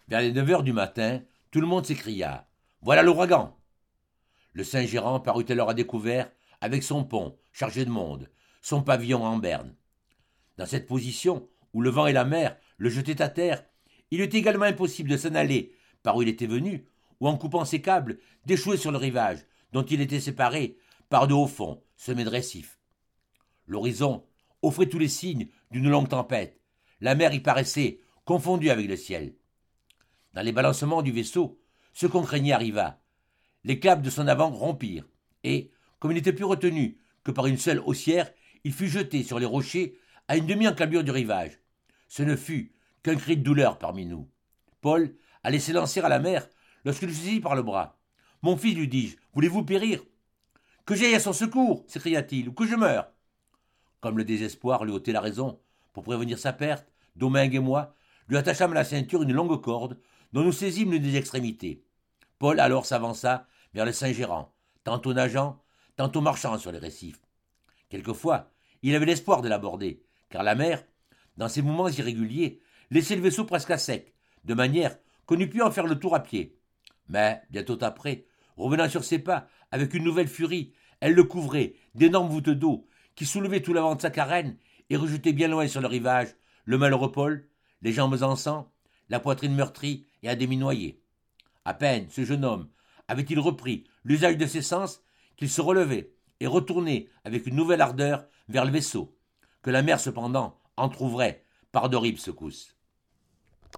Vers les 9 heures du matin, tout le monde s'écria: Voilà l'ouragan! Le Saint-Gérand parut alors à découvert avec son pont chargé de monde, son pavillon en berne. Dans cette position, où le vent et la mer le jetaient à terre, il était également impossible de s'en aller par où il était venu, ou en coupant ses câbles, d'échouer sur le rivage, dont il était séparé par de hauts fonds semés de récifs. L'horizon offrait tous les signes d'une longue tempête. La mer y paraissait confondue avec le ciel. Dans les balancements du vaisseau, ce qu'on craignait arriva. Les câbles de son avant rompirent, et, comme il n'était plus retenu que par une seule haussière, il fut jeté sur les rochers à une demi-encâblure du rivage. Ce ne fut qu'un cri de douleur parmi nous. Paul allait s'élancer à la mer lorsque je le saisis par le bras. Mon fils, lui dis-je, voulez-vous périr? Que j'aille à son secours, s'écria-t-il, ou que je meure. Comme le désespoir lui ôtait la raison, pour prévenir sa perte, Domingue et moi lui attachâmes à la ceinture une longue corde dont nous saisîmes l'une des extrémités. Paul alors s'avança vers le Saint-Gérand, tantôt nageant, tantôt marchant sur les récifs. Quelquefois, il avait l'espoir de l'aborder, car la mer, dans ses mouvements irréguliers, laissait le vaisseau presque à sec, de manière qu'on eût pu en faire le tour à pied. Mais, bientôt après, revenant sur ses pas, avec une nouvelle furie, elle le couvrait d'énormes voûtes d'eau qui soulevaient tout l'avant de sa carène et rejetaient bien loin sur le rivage le malheureux Paul, les jambes en sang, la poitrine meurtrie et à demi noyée. À peine ce jeune homme avait-il repris l'usage de ses sens qu'il se relevait et retournait avec une nouvelle ardeur vers le vaisseau, que la mer cependant entr'ouvrait par d'horribles secousses.